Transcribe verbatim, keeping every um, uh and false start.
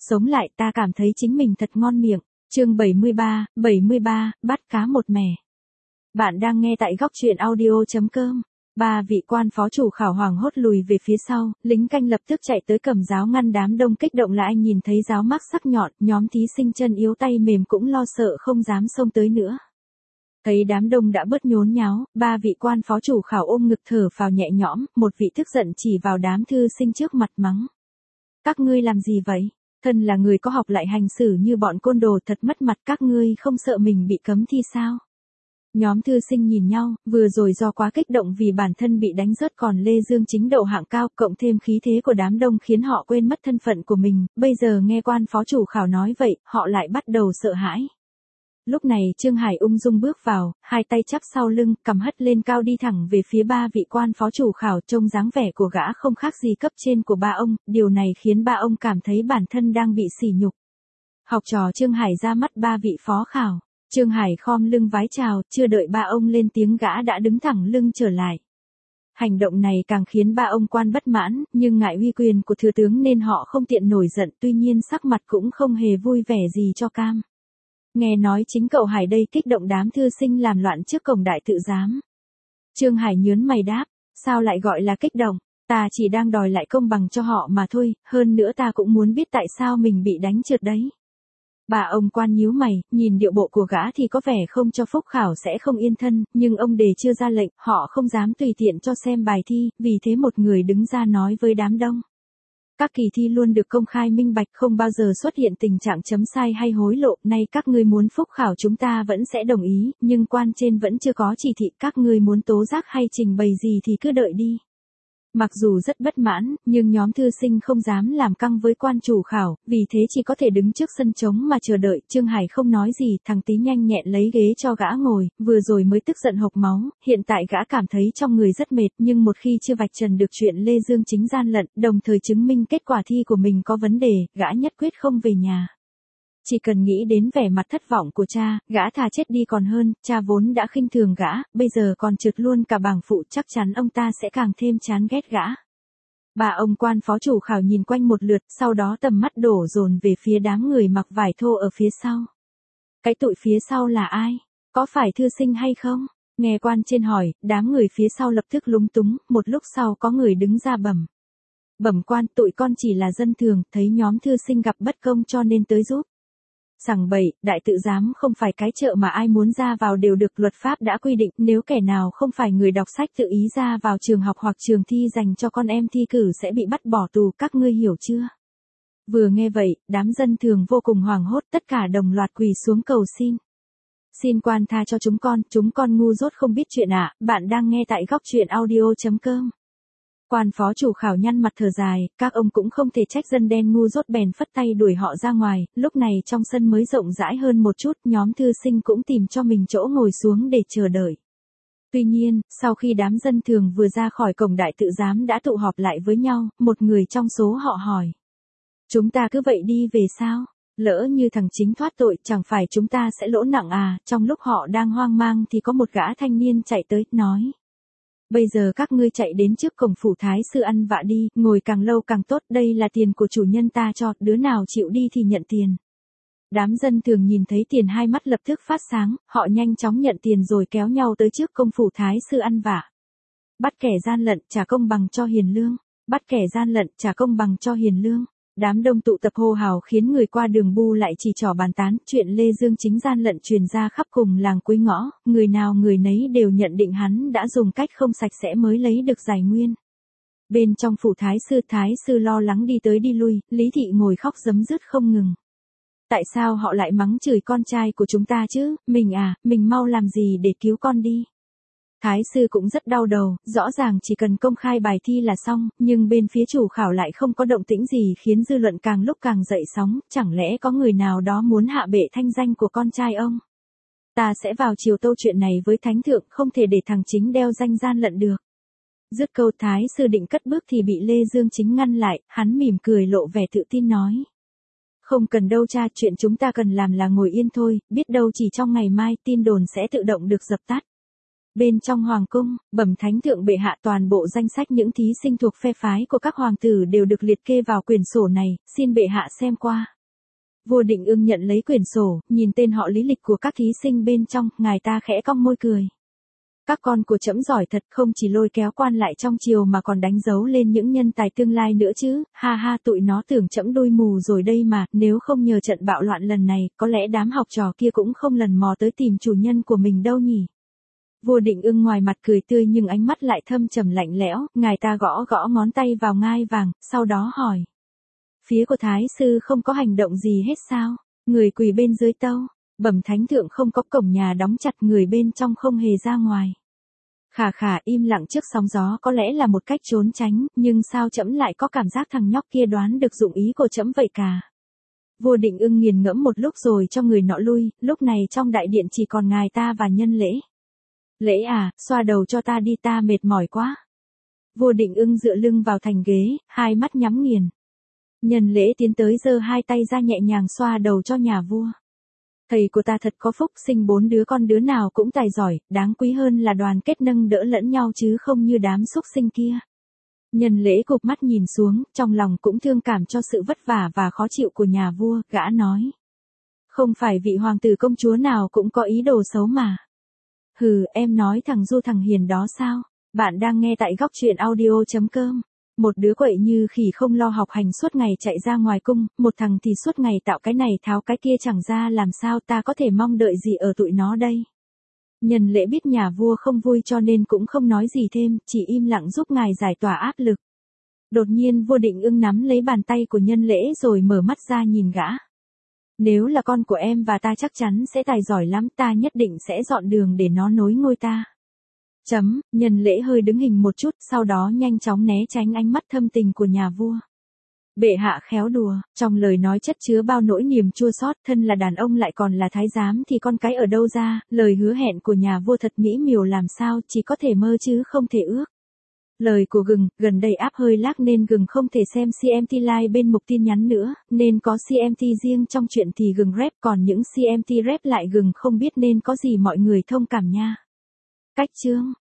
sống lại ta cảm thấy chính mình thật ngon miệng. Chương bảy mươi ba, bảy mươi ba, bắt cá một mẻ. Bạn đang nghe tại góc truyện audio chấm com. Ba vị quan phó chủ khảo hoảng hốt lùi về phía sau, lính canh lập tức chạy tới cầm giáo ngăn đám đông kích động lại nhìn thấy giáo mác sắc nhọn, nhóm thí sinh chân yếu tay mềm cũng lo sợ không dám xông tới nữa. Thấy đám đông đã bớt nhốn nháo, ba vị quan phó chủ khảo ôm ngực thở phào nhẹ nhõm, một vị tức giận chỉ vào đám thư sinh trước mặt mắng. Các ngươi làm gì vậy? Thân là người có học lại hành xử như bọn côn đồ thật mất mặt, các ngươi không sợ mình bị cấm thi sao? Nhóm thư sinh nhìn nhau, vừa rồi do quá kích động vì bản thân bị đánh rớt còn Lê Dương Chính đậu hạng cao, cộng thêm khí thế của đám đông khiến họ quên mất thân phận của mình, bây giờ nghe quan phó chủ khảo nói vậy, họ lại bắt đầu sợ hãi. Lúc này Trương Hải ung dung bước vào, hai tay chắp sau lưng, cầm hất lên cao đi thẳng về phía ba vị quan phó chủ khảo, trông dáng vẻ của gã không khác gì cấp trên của ba ông, điều này khiến ba ông cảm thấy bản thân đang bị sỉ nhục. Học trò Trương Hải ra mắt ba vị phó khảo. Trương Hải khom lưng vái chào, chưa đợi ba ông lên tiếng gã đã đứng thẳng lưng trở lại. Hành động này càng khiến ba ông quan bất mãn, nhưng ngại uy quyền của thừa tướng nên họ không tiện nổi giận, tuy nhiên sắc mặt cũng không hề vui vẻ gì cho cam. Nghe nói chính cậu Hải đây kích động đám thư sinh làm loạn trước cổng đại tự giám. Trương Hải nhớn mày đáp, sao lại gọi là kích động, ta chỉ đang đòi lại công bằng cho họ mà thôi, hơn nữa ta cũng muốn biết tại sao mình bị đánh trượt đấy. Bà ông quan nhíu mày, nhìn điệu bộ của gã thì có vẻ không cho phúc khảo sẽ không yên thân, nhưng ông đề chưa ra lệnh, họ không dám tùy tiện cho xem bài thi, vì thế một người đứng ra nói với đám đông. Các kỳ thi luôn được công khai minh bạch, không bao giờ xuất hiện tình trạng chấm sai hay hối lộ, nay các ngươi muốn phúc khảo chúng ta vẫn sẽ đồng ý, nhưng quan trên vẫn chưa có chỉ thị, các ngươi muốn tố giác hay trình bày gì thì cứ đợi đi. Mặc dù rất bất mãn, nhưng nhóm thư sinh không dám làm căng với quan chủ khảo, vì thế chỉ có thể đứng trước sân trống mà chờ đợi. Trương Hải không nói gì, thằng Tý nhanh nhẹn lấy ghế cho gã ngồi, vừa rồi mới tức giận hộc máu, hiện tại gã cảm thấy trong người rất mệt, nhưng một khi chưa vạch trần được chuyện Lê Dương Chính gian lận, đồng thời chứng minh kết quả thi của mình có vấn đề, gã nhất quyết không về nhà. Chỉ cần nghĩ đến vẻ mặt thất vọng của cha, gã thà chết đi còn hơn, cha vốn đã khinh thường gã, bây giờ còn trượt luôn cả bảng phụ, chắc chắn ông ta sẽ càng thêm chán ghét gã. Bà ông quan phó chủ khảo nhìn quanh một lượt, sau đó tầm mắt đổ dồn về phía đám người mặc vải thô ở phía sau. Cái tụi phía sau là ai? Có phải thư sinh hay không? Nghe quan trên hỏi, đám người phía sau lập tức lúng túng, một lúc sau có người đứng ra bẩm. Bẩm quan, tụi con chỉ là dân thường, thấy nhóm thư sinh gặp bất công cho nên tới giúp. Sằng bậy, đại tự giám không phải cái chợ mà ai muốn ra vào đều được luật pháp đã quy định, nếu kẻ nào không phải người đọc sách tự ý ra vào trường học hoặc trường thi dành cho con em thi cử sẽ bị bắt bỏ tù, các ngươi hiểu chưa? Vừa nghe vậy, đám dân thường vô cùng hoảng hốt, tất cả đồng loạt quỳ xuống cầu xin. Xin quan tha cho chúng con, chúng con ngu dốt không biết chuyện ạ, à. Bạn đang nghe tại góc truyện audio chấm com. Quan phó chủ khảo nhăn mặt thở dài, các ông cũng không thể trách dân đen ngu dốt bèn phất tay đuổi họ ra ngoài, lúc này trong sân mới rộng rãi hơn một chút, nhóm thư sinh cũng tìm cho mình chỗ ngồi xuống để chờ đợi. Tuy nhiên, sau khi đám dân thường vừa ra khỏi cổng đại tự giám đã tụ họp lại với nhau, một người trong số họ hỏi. Chúng ta cứ vậy đi về sao? Lỡ như thằng Chính thoát tội, chẳng phải chúng ta sẽ lỗ nặng à? Trong lúc họ đang hoang mang thì có một gã thanh niên chạy tới, nói. Bây giờ các ngươi chạy đến trước cổng phủ thái sư ăn vạ đi, ngồi càng lâu càng tốt, đây là tiền của chủ nhân ta cho, đứa nào chịu đi thì nhận tiền. Đám dân thường nhìn thấy tiền hai mắt lập tức phát sáng, họ nhanh chóng nhận tiền rồi kéo nhau tới trước công phủ thái sư ăn vạ. Bắt kẻ gian lận, trả công bằng cho hiền lương. Bắt kẻ gian lận, trả công bằng cho hiền lương. Đám đông tụ tập hô hào khiến người qua đường bu lại chỉ trỏ bàn tán, chuyện Lê Dương Chính gian lận truyền ra khắp cùng làng cuối ngõ, người nào người nấy đều nhận định hắn đã dùng cách không sạch sẽ mới lấy được giải nguyên. Bên trong phủ thái sư, thái sư lo lắng đi tới đi lui, Lý Thị ngồi khóc rấm rứt không ngừng. Tại sao họ lại mắng chửi con trai của chúng ta chứ, mình à, mình mau làm gì để cứu con đi. Thái sư cũng rất đau đầu, rõ ràng chỉ cần công khai bài thi là xong, nhưng bên phía chủ khảo lại không có động tĩnh gì khiến dư luận càng lúc càng dậy sóng, chẳng lẽ có người nào đó muốn hạ bệ thanh danh của con trai ông? Ta sẽ vào chiều tâu chuyện này với thánh thượng, không thể để thằng Chính đeo danh gian lận được. Dứt câu thái sư định cất bước thì bị Lê Dương Chính ngăn lại, hắn mỉm cười lộ vẻ tự tin nói. Không cần đâu cha, chuyện chúng ta cần làm là ngồi yên thôi, biết đâu chỉ trong ngày mai tin đồn sẽ tự động được dập tắt. Bên trong hoàng cung, bẩm thánh thượng bệ hạ, toàn bộ danh sách những thí sinh thuộc phe phái của các hoàng tử đều được liệt kê vào quyển sổ này, xin bệ hạ xem qua. Vua Định Ưng nhận lấy quyển sổ, nhìn tên họ lý lịch của các thí sinh bên trong, ngài ta khẽ cong môi cười. Các con của trẫm giỏi thật, không chỉ lôi kéo quan lại trong triều mà còn đánh dấu lên những nhân tài tương lai nữa chứ, ha ha, tụi nó tưởng trẫm đôi mù rồi đây mà, nếu không nhờ trận bạo loạn lần này, có lẽ đám học trò kia cũng không lần mò tới tìm chủ nhân của mình đâu nhỉ. Vua Định Ưng ngoài mặt cười tươi nhưng ánh mắt lại thâm trầm lạnh lẽo, ngài ta gõ gõ ngón tay vào ngai vàng, sau đó hỏi. Phía của thái sư không có hành động gì hết sao? Người quỳ bên dưới tâu, bẩm thánh thượng không có, cổng nhà đóng chặt, người bên trong không hề ra ngoài. Khà khà, im lặng trước sóng gió có lẽ là một cách trốn tránh, nhưng sao trẫm lại có cảm giác thằng nhóc kia đoán được dụng ý của trẫm vậy cả. Vua Định Ưng nghiền ngẫm một lúc rồi cho người nọ lui, lúc này trong đại điện chỉ còn ngài ta và Nhân Lễ. Lễ à, xoa đầu cho ta đi, ta mệt mỏi quá. Vua Định Ưng dựa lưng vào thành ghế, hai mắt nhắm nghiền. Nhân Lễ tiến tới giơ hai tay ra nhẹ nhàng xoa đầu cho nhà vua. Thầy của ta thật có phúc, sinh bốn đứa con đứa nào cũng tài giỏi, đáng quý hơn là đoàn kết nâng đỡ lẫn nhau chứ không như đám xúc sinh kia. Nhân Lễ cụp mắt nhìn xuống, trong lòng cũng thương cảm cho sự vất vả và khó chịu của nhà vua, gã nói. Không phải vị hoàng tử công chúa nào cũng có ý đồ xấu mà. Hừ, em nói thằng Du thằng hiền đó sao? Bạn đang nghe tại góc truyện audio chấm com. Một đứa quậy như khỉ không lo học hành suốt ngày chạy ra ngoài cung, một thằng thì suốt ngày tạo cái này tháo cái kia, chẳng ra làm sao, ta có thể mong đợi gì ở tụi nó đây. Nhân Lễ biết nhà vua không vui cho nên cũng không nói gì thêm, chỉ im lặng giúp ngài giải tỏa áp lực. Đột nhiên vua Định Ưng nắm lấy bàn tay của Nhân Lễ rồi mở mắt ra nhìn gã. Nếu là con của em và ta chắc chắn sẽ tài giỏi lắm, ta nhất định sẽ dọn đường để nó nối ngôi ta. Chấm, Nhân Lễ hơi đứng hình một chút, sau đó nhanh chóng né tránh ánh mắt thâm tình của nhà vua. Bệ hạ khéo đùa, trong lời nói chất chứa bao nỗi niềm chua xót, thân là đàn ông lại còn là thái giám thì con cái ở đâu ra, lời hứa hẹn của nhà vua thật mỹ miều làm sao, chỉ có thể mơ chứ không thể ước. Lời của Gừng, gần đây áp hơi lag nên Gừng không thể xem xê em tê Live bên mục tin nhắn nữa, nên có xê em tê riêng trong chuyện thì Gừng rep, còn những xê em tê rep lại Gừng không biết nên có gì mọi người thông cảm nha. Cách chương